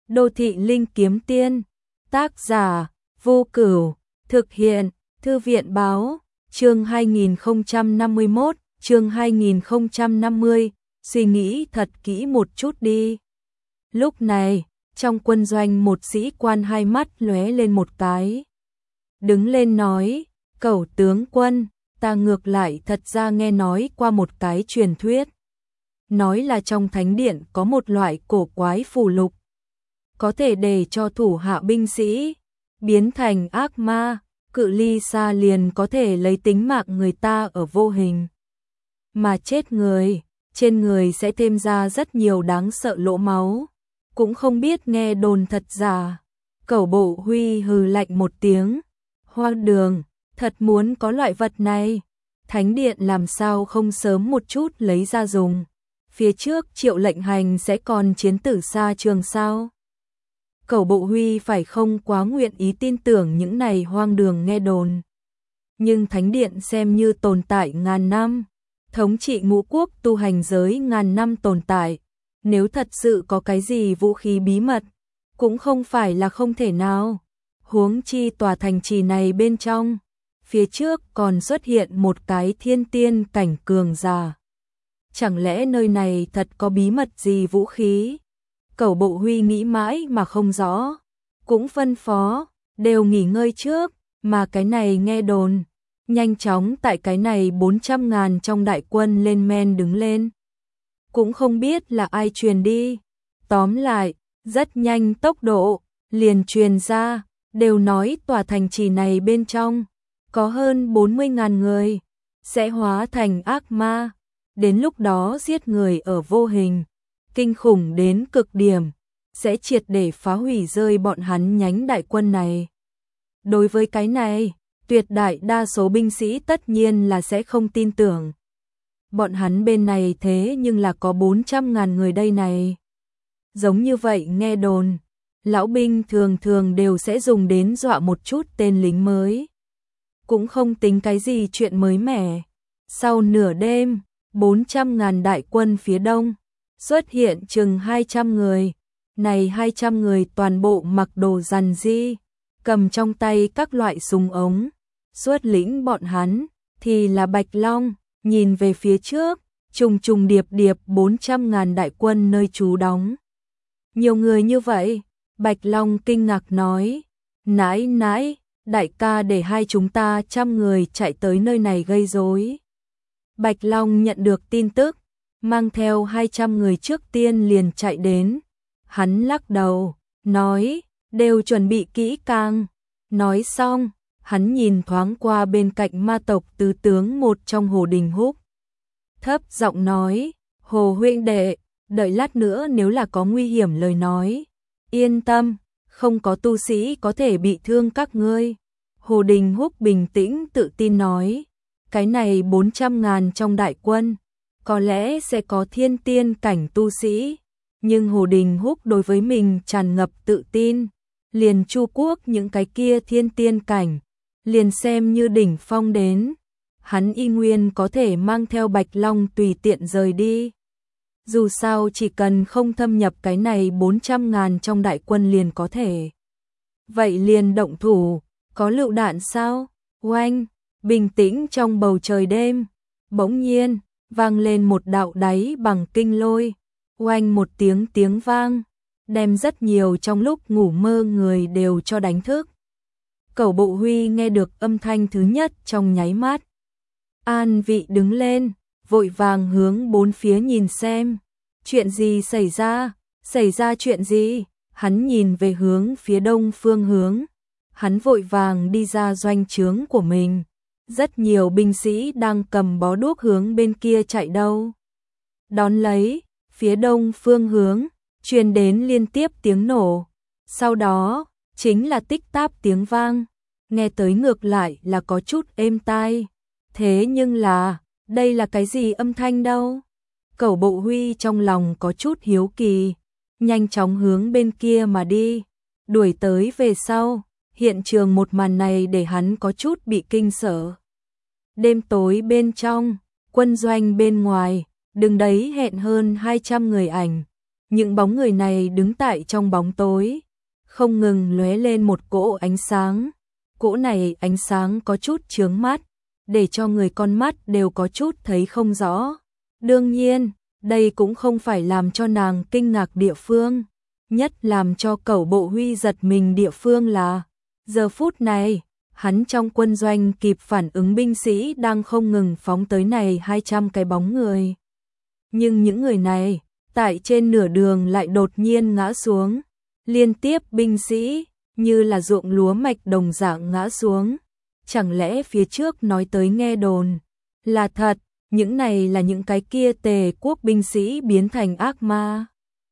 Đô thị linh kiếm tiên, tác giả, Vô Cửu, thực hiện, Thư viện báo, chương 2051, chương 2050, suy nghĩ thật kỹ một chút đi. Lúc này, trong quân doanh một sĩ quan hai mắt lóe lên một cái. Đứng lên nói, Cẩu tướng quân, ta ngược lại thật ra nghe nói qua một cái truyền thuyết. Nói là trong thánh điện có một loại cổ quái phù lục. Có thể để cho thủ hạ binh sĩ biến thành ác ma, cự ly xa liền có thể lấy tính mạng người ta ở vô hình. Mà chết người, trên người sẽ thêm ra rất nhiều đáng sợ lỗ máu. Cũng không biết nghe đồn thật giả. Cẩu Bộ Huy hừ lạnh một tiếng. Hoang đường, thật muốn có loại vật này. Thánh điện làm sao không sớm một chút lấy ra dùng. Phía trước Triệu lệnh hành sẽ còn chiến tử xa trường sao. Cẩu Bộ Huy phải không quá nguyện ý tin tưởng những này hoang đường nghe đồn. Nhưng thánh điện xem như tồn tại ngàn năm. Thống trị ngũ quốc tu hành giới ngàn năm tồn tại. Nếu thật sự có cái gì vũ khí bí mật, cũng không phải là không thể nào. Huống chi tòa thành trì này bên trong, phía trước còn xuất hiện một cái thiên tiên cảnh cường giả. Chẳng lẽ nơi này thật có bí mật gì vũ khí? Cẩu Bộ Huy nghĩ mãi mà không rõ, cũng phân phó, đều nghỉ ngơi trước, mà cái này nghe đồn. Nhanh chóng tại cái này 400.000 trong đại quân lên men đứng lên. Cũng không biết là ai truyền đi. Tóm lại, rất nhanh tốc độ, liền truyền ra, đều nói tòa thành trì này bên trong, có hơn 40.000 người, sẽ hóa thành ác ma. Đến lúc đó giết người ở vô hình, kinh khủng đến cực điểm, sẽ triệt để phá hủy rơi bọn hắn nhánh đại quân này. Đối với cái này, tuyệt đại đa số binh sĩ tất nhiên là sẽ không tin tưởng. Bọn hắn bên này thế nhưng là có 400.000 người đây này. Giống như vậy nghe đồn, lão binh thường thường đều sẽ dùng đến dọa một chút tên lính mới. Cũng không tính cái gì chuyện mới mẻ. Sau nửa đêm, 400.000 đại quân phía đông, xuất hiện chừng 200 người. Này 200 người toàn bộ mặc đồ rằn ri, cầm trong tay các loại súng ống. Xuất lĩnh bọn hắn, thì là Bạch Long. Nhìn về phía trước, trùng trùng điệp điệp 400.000 đại quân nơi trú đóng. Nhiều người như vậy, Bạch Long kinh ngạc nói, nãi nãi, đại ca để hai chúng ta 100 người chạy tới nơi này gây rối. Bạch Long nhận được tin tức, mang theo 200 người trước tiên liền chạy đến. Hắn lắc đầu, nói, đều chuẩn bị kỹ càng. Nói xong, hắn nhìn thoáng qua bên cạnh ma tộc tứ tướng một trong Hồ Đình Húc. Thấp giọng nói, Hồ huynh đệ, đợi lát nữa nếu là có nguy hiểm lời nói. Yên tâm, không có tu sĩ có thể bị thương các ngươi. Hồ Đình Húc bình tĩnh tự tin nói, cái này 400.000 trong đại quân, có lẽ sẽ có thiên tiên cảnh tu sĩ. Nhưng Hồ Đình Húc đối với mình tràn ngập tự tin, liền Chu Quốc những cái kia thiên tiên cảnh. Liền xem như đỉnh phong đến, hắn y nguyên có thể mang theo Bạch Long tùy tiện rời đi. Dù sao chỉ cần không thâm nhập cái này 400.000 trong đại quân liền có thể. Vậy liền động thủ, có lựu đạn sao? Oanh, bình tĩnh trong bầu trời đêm, bỗng nhiên, vang lên một đạo đáy bằng kinh lôi. Oanh một tiếng vang, đem rất nhiều trong lúc ngủ mơ người đều cho đánh thức. Cẩu Bộ Huy nghe được âm thanh thứ nhất trong nháy mắt. An vị đứng lên, vội vàng hướng bốn phía nhìn xem. Chuyện gì xảy ra? Xảy ra chuyện gì? Hắn nhìn về hướng phía đông phương hướng. Hắn vội vàng đi ra doanh trướng của mình. Rất nhiều binh sĩ đang cầm bó đuốc hướng bên kia chạy đâu. Đón lấy, phía đông phương hướng, truyền đến liên tiếp tiếng nổ. Sau đó, chính là tích táp tiếng vang, nghe tới ngược lại là có chút êm tai. Thế nhưng là, đây là cái gì âm thanh đâu? Cẩu Bộ Huy trong lòng có chút hiếu kỳ, nhanh chóng hướng bên kia mà đi. Đuổi tới về sau, hiện trường một màn này để hắn có chút bị kinh sợ. Đêm tối bên trong, quân doanh bên ngoài, đứng đấy hẹn hơn 200 người ảnh. Những bóng người này đứng tại trong bóng tối, không ngừng lóe lên một cỗ ánh sáng. Cỗ này ánh sáng có chút chướng mắt, để cho người con mắt đều có chút thấy không rõ. Đương nhiên, đây cũng không phải làm cho nàng kinh ngạc địa phương. Nhất làm cho Cẩu Bộ Huy giật mình địa phương là, giờ phút này, hắn trong quân doanh kịp phản ứng binh sĩ đang không ngừng phóng tới này 200 cái bóng người. Nhưng những người này, tại trên nửa đường lại đột nhiên ngã xuống. Liên tiếp binh sĩ, như là ruộng lúa mạch đồng dạng ngã xuống. Chẳng lẽ phía trước nói tới nghe đồn là thật, những này là những cái kia Tề quốc binh sĩ biến thành ác ma.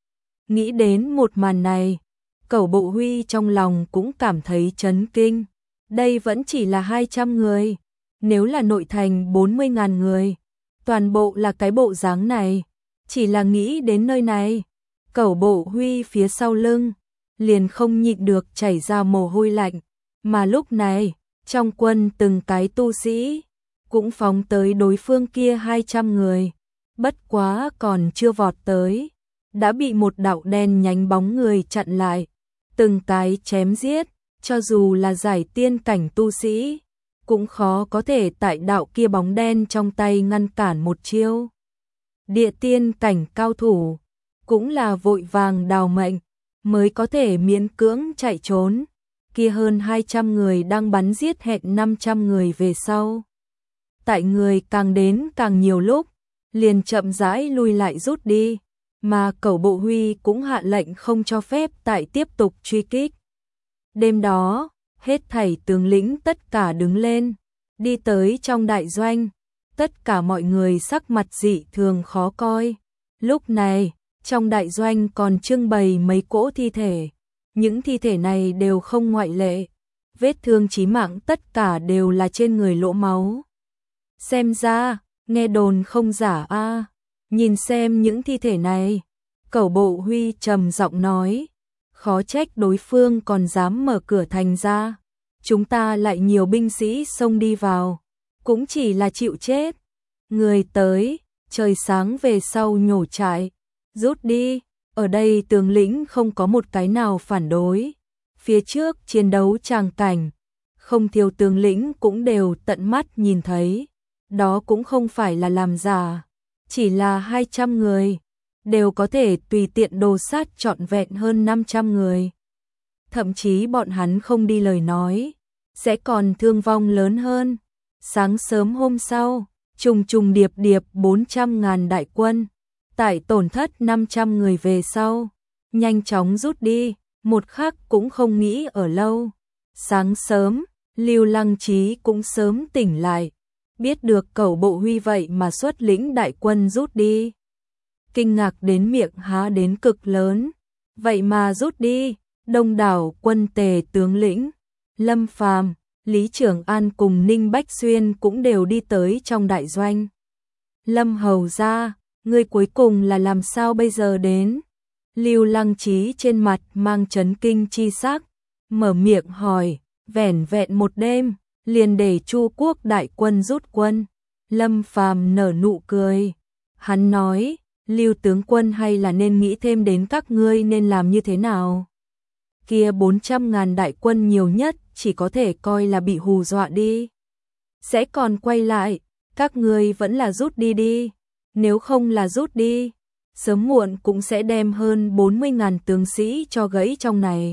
Nghĩ đến một màn này, Cẩu Bộ Huy trong lòng cũng cảm thấy chấn kinh. Đây vẫn chỉ là 200 người, nếu là nội thành 40.000 người, toàn bộ là cái bộ dáng này. Chỉ là nghĩ đến nơi này, Cẩu Bộ Huy phía sau lưng liền không nhịn được chảy ra mồ hôi lạnh, mà lúc này, trong quân từng cái tu sĩ cũng phóng tới đối phương kia 200 người, bất quá còn chưa vọt tới, đã bị một đạo đen nhánh bóng người chặn lại, từng cái chém giết, cho dù là giải tiên cảnh tu sĩ, cũng khó có thể tại đạo kia bóng đen trong tay ngăn cản một chiêu. Địa tiên cảnh cao thủ, cũng là vội vàng đào mệnh, mới có thể miễn cưỡng chạy trốn. Kia hơn 200 người đang bắn giết hẹn 500 người về sau. Tại người càng đến càng nhiều lúc, liền chậm rãi lui lại rút đi, mà Cẩu Bộ Huy cũng hạ lệnh không cho phép tại tiếp tục truy kích. Đêm đó, hết thảy tướng lĩnh tất cả đứng lên, đi tới trong đại doanh, tất cả mọi người sắc mặt dị thường khó coi. Lúc này, trong đại doanh còn trưng bày mấy cỗ thi thể, những thi thể này đều không ngoại lệ, vết thương chí mạng tất cả đều là trên người lỗ máu. Xem ra, nghe đồn không giả a. Nhìn xem những thi thể này, Cẩu Bộ Huy trầm giọng nói, khó trách đối phương còn dám mở cửa thành ra, chúng ta lại nhiều binh sĩ xông đi vào, cũng chỉ là chịu chết. Người tới, trời sáng về sau nhổ trại, rút đi, ở đây tướng lĩnh không có một cái nào phản đối. Phía trước chiến đấu tràng cảnh, không thiếu tướng lĩnh cũng đều tận mắt nhìn thấy, đó cũng không phải là làm giả, chỉ là 200 người, đều có thể tùy tiện đồ sát trọn vẹn hơn 500 người. Thậm chí bọn hắn không đi lời nói, sẽ còn thương vong lớn hơn. Sáng sớm hôm sau, trùng trùng điệp điệp 400.000 đại quân, tại tổn thất 500 người về sau, nhanh chóng rút đi, một khắc cũng không nghĩ ở lâu. Sáng sớm, Lưu Lăng Trí cũng sớm tỉnh lại, biết được Cẩu Bộ Huy vậy mà xuất lĩnh đại quân rút đi. Kinh ngạc đến miệng há đến cực lớn, vậy mà rút đi, đông đảo quân Tề tướng lĩnh, Lâm Phàm, Lý Trường An cùng Ninh Bách Xuyên cũng đều đi tới trong đại doanh. Lâm hầu ra, ngươi cuối cùng là làm sao bây giờ đến? Lưu Lăng Trí trên mặt mang chấn kinh chi sắc, mở miệng hỏi, vẻn vẹn một đêm, liền để Chu quốc đại quân rút quân. Lâm Phàm nở nụ cười, hắn nói, Lưu tướng quân hay là nên nghĩ thêm đến các ngươi nên làm như thế nào? Kia 400.000 đại quân nhiều nhất chỉ có thể coi là bị hù dọa đi. Sẽ còn quay lại, các ngươi vẫn là rút đi đi. Nếu không là rút đi, sớm muộn cũng sẽ đem hơn 40.000 tướng sĩ cho gãy trong này.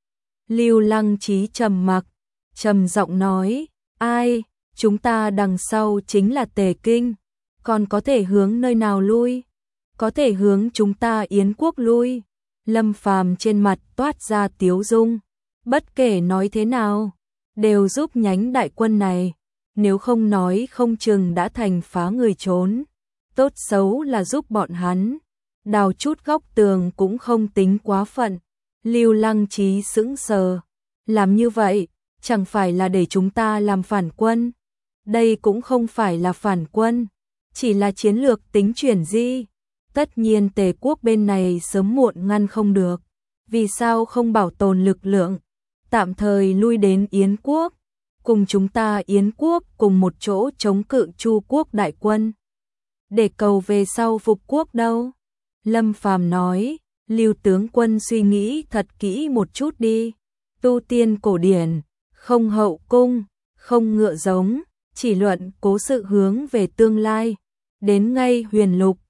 Lưu Lăng Trí trầm mặc, trầm giọng nói, ai, chúng ta đằng sau chính là Tề Kinh, còn có thể hướng nơi nào lui? Có thể hướng chúng ta Yến quốc lui. Lâm Phàm trên mặt toát ra tiếu dung, bất kể nói thế nào, đều giúp nhánh đại quân này, nếu không nói không chừng đã thành phá người trốn. Tốt xấu là giúp bọn hắn, đào chút góc tường cũng không tính quá phận. Lưu Lăng Trí sững sờ, làm như vậy, chẳng phải là để chúng ta làm phản quân. Đây cũng không phải là phản quân, chỉ là chiến lược tính chuyển di. Tất nhiên Tề quốc bên này sớm muộn ngăn không được, vì sao không bảo tồn lực lượng, tạm thời lui đến Yến quốc, cùng chúng ta Yến quốc cùng một chỗ chống cự Chu quốc đại quân, để cầu về sau phục quốc đâu? Lâm Phàm nói, Lưu tướng quân suy nghĩ thật kỹ một chút đi. Tu tiên cổ điển, không hậu cung, không ngựa giống, chỉ luận cố sự hướng về tương lai. Đến ngay huyền lục,